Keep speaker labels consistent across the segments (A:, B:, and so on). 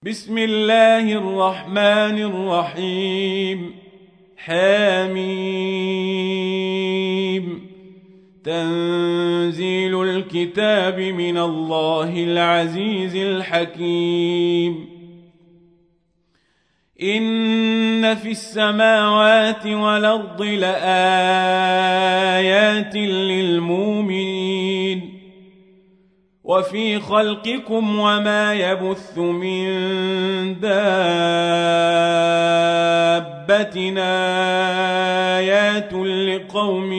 A: بسم الله الرحمن الرحيم. حميم. تنزيل الكتاب من الله العزيز الحكيم. إن في السماوات والأرض لآيات للمؤمنين وفي خلقكم وما يبث من دابة آيات لقوم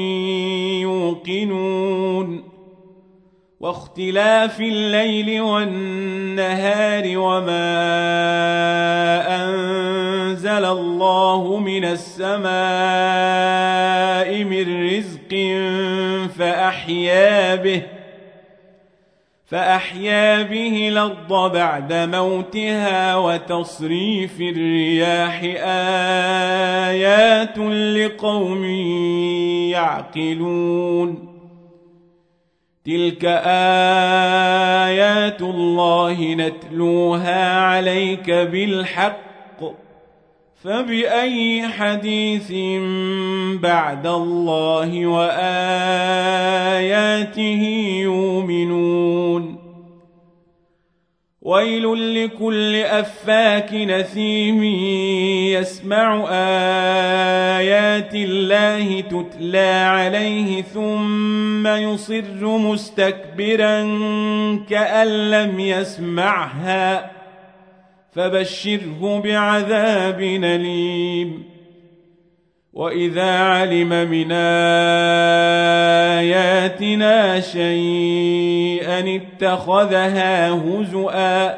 A: يوقنون واختلاف الليل والنهار وما أنزل الله من السماء من رزق فأحيا به الأرض بعد موتها وتصريف الرياح آيات لقوم يعقلون. تلك آيات الله نتلوها عليك بالحق فبأي حديث بعد الله وآياته يؤمنون. ويل لكل أفاك نثيم يسمع آيات الله تتلى عليه ثم يصر مستكبرا كأن لم يسمعها فبشره بعذاب أليم. وإذا علم من آياتنا شيئا اتخذها هزؤا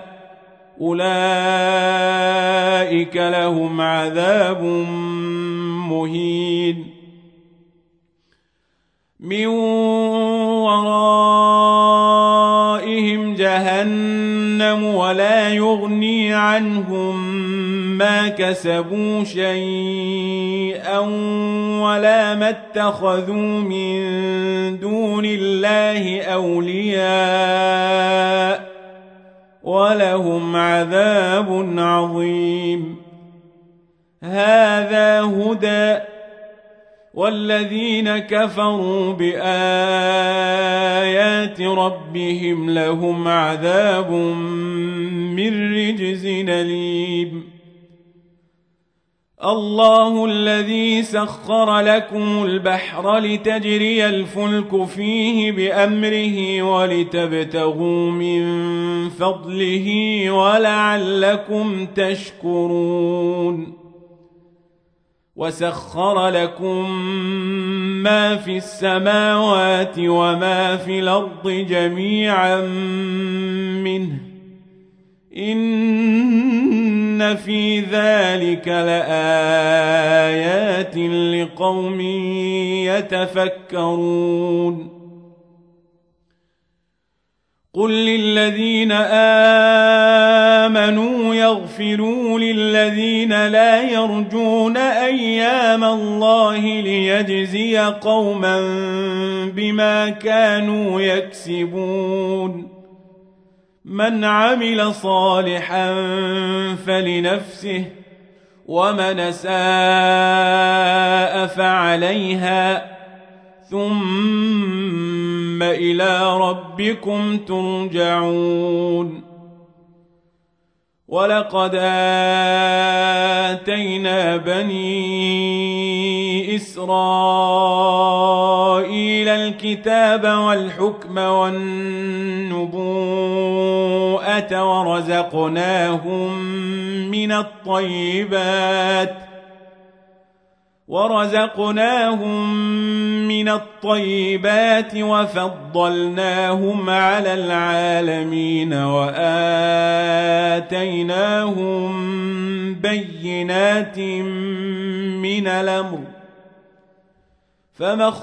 A: أولئك لهم عذاب مهين. من ورائهم جهنم ولا يغني عنهم ما كسبوا شيئا ولا ما اتخذوا من دون الله أولياء ولهم عذاب عظيم. هذا هدى والذين كفروا بآيات ربهم لهم عذاب من رجز أليم. الله الذي سخر لكم البحر لتجري الفلك فيه بأمره ولتبتغوا من فضله ولعلكم تشكرون. وسخر لكم ما في السماوات وما في الأرض جميعا منه إن في ذلك لآيات لقوم يتفكرون. قل للذين آمنوا يغفروا للذين لا يرجون أيام الله ليجزي قوما بما كانوا يكسبون. من عمل صالحا فلنفسه ومن أساء فعليها ثم إلى ربكم ترجعون. ولقد آتينا بني إسرائيل الكتاب والحكم والنبوءة ورزقناهم من الطيبات وفضلناهم على العالمين وآتيناهم بينات من الأمر فما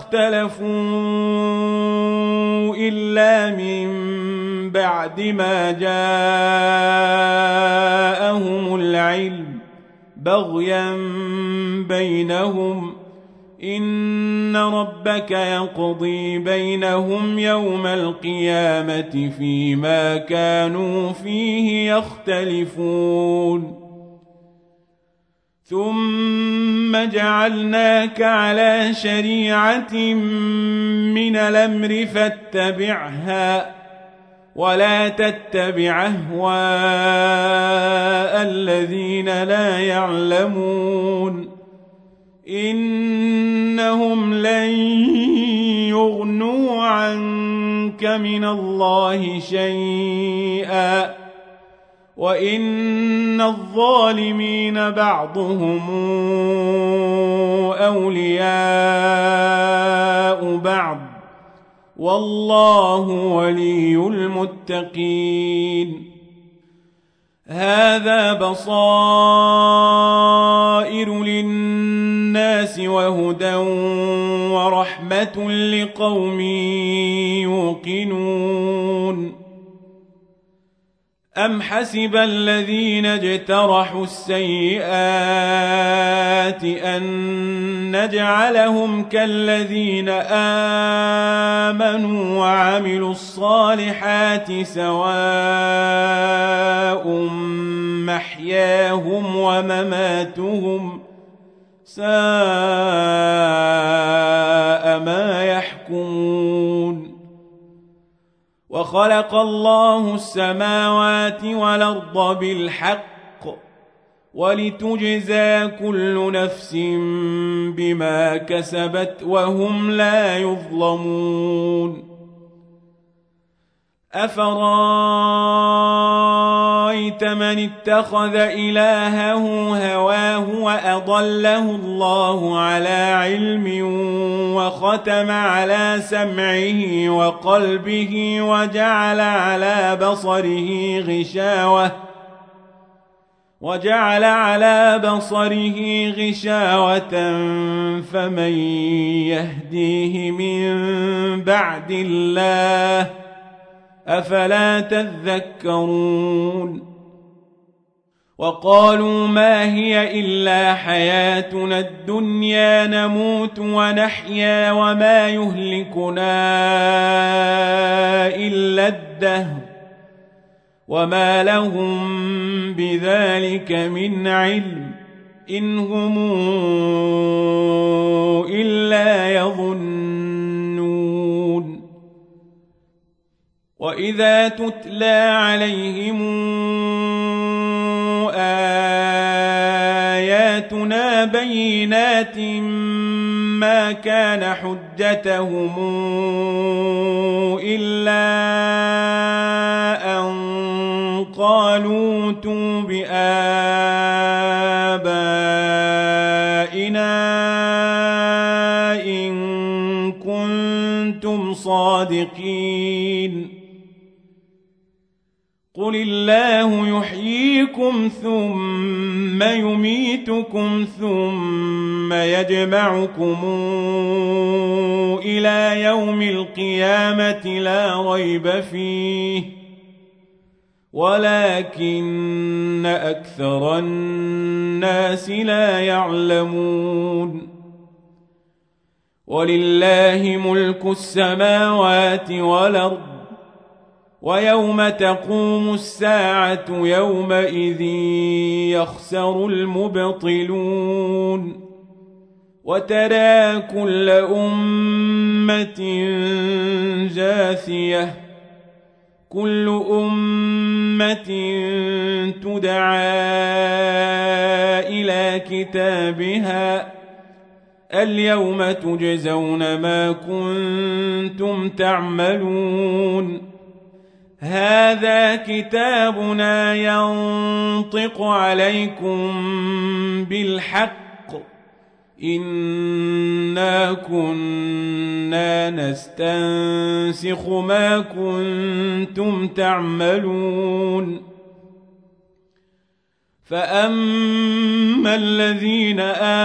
A: اختلفوا إلا من بعد ما جاءهم العلم بغيا بينهم إن ربك يقضي بينهم يوم القيامة فيما كانوا فيه يختلفون ثم جعلناك على شريعة من الأمر فاتبعها ولا تتبع أهواء الذين لا يعلمون إنهم لن يغنوا عنك من الله شيئا وإن الظالمين بعضهم أولياء بعض والله ولي المتقين هذا بصائر للناس وهدى ورحمة لقوم يوقنون أم حسب الذين اجترحوا السيئات أن نجعلهم كالذين آمنوا وعملوا الصالحات سواء محياهم ومماتهم ساء ما يحكمون وخلق الله السماوات والأرض بالحق ولتجزى كل نفس بما كسبت وهم لا يظلمون أفرأيت من اتخذ إلهه هواه وأضله الله على علم وختم على سمعه وقلبه وجعل على بصره غشاوة فمن يهديه من بعد الله أفلا تذكرون وقالوا ما هي إلا حياتنا الدنيا نموت ونحيا وما يهلكنا إلا الدهر وما لهم بذلك من علم إن هم إلا يظنون وإذا تتلى عليهم آياتنا بينات ما كان حجتهم إلا أن قالوا ائتوا بآبائنا إن كنتم صادقين قل الله يحييكم ثم يميتكم ثم يجمعكم إلى يوم القيامة لا ريب فيه ولكن أكثر الناس لا يعلمون ولله ملك السماوات والأرض ويوم تقوم الساعة يومئذ يخسر المبطلون وترى كل أمة جاثية كل أمة تدعى إلى كتابها اليوم تجزون ما كنتم تعملون هذا كتابنا ينطق عليكم بالحق إنا كنا نستنسخ ما كنتم تعملون فأما الذين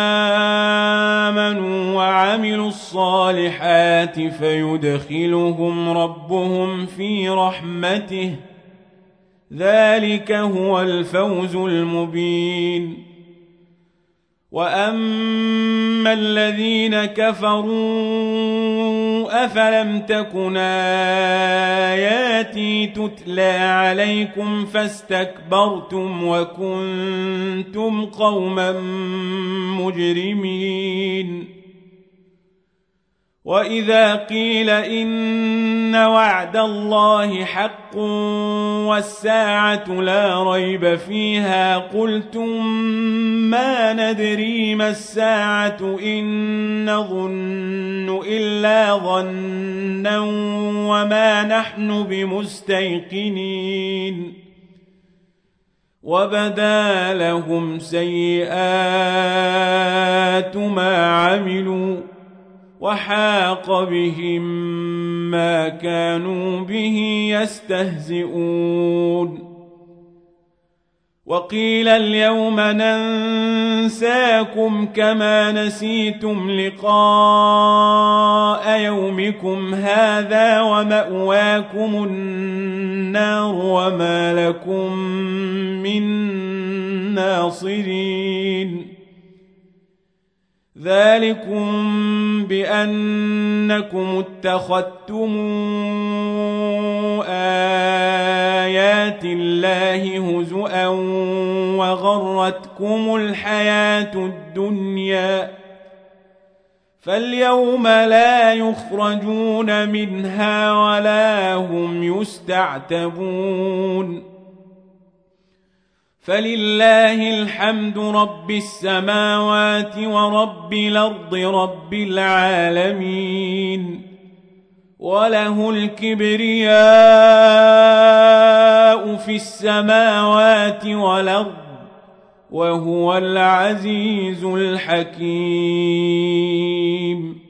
A: آمنوا وعملوا الصالحات فيدخلهم ربهم في رحمته ذلك هو الفوز المبين وأما الذين كفروا أفلم تكن آياتي تتلى عليكم فاستكبرتم وكنتم قوما مجرمين وإذا قيل إن وعد الله حق والساعة لا ريب فيها قلتم ما ندري ما الساعة إن نظن إلا ظنا وما نحن بمستيقنين وبدا لهم سيئات ما عملوا وحاق بهم ما كانوا به يستهزئون وقيل اليوم ننساكم كما نسيتم لقاء يومكم هذا ومأواكم النار وما لكم من ناصرين ذلكم بأنكم اتخذتم آيات الله هزؤا وغرتكم الحياة الدنيا فاليوم لا يخرجون منها ولا هم يستعتبون فلله الحمد رب السماوات ورب الأرض رب العالمين وله الكبرياء في السماوات والأرض وهو العزيز الحكيم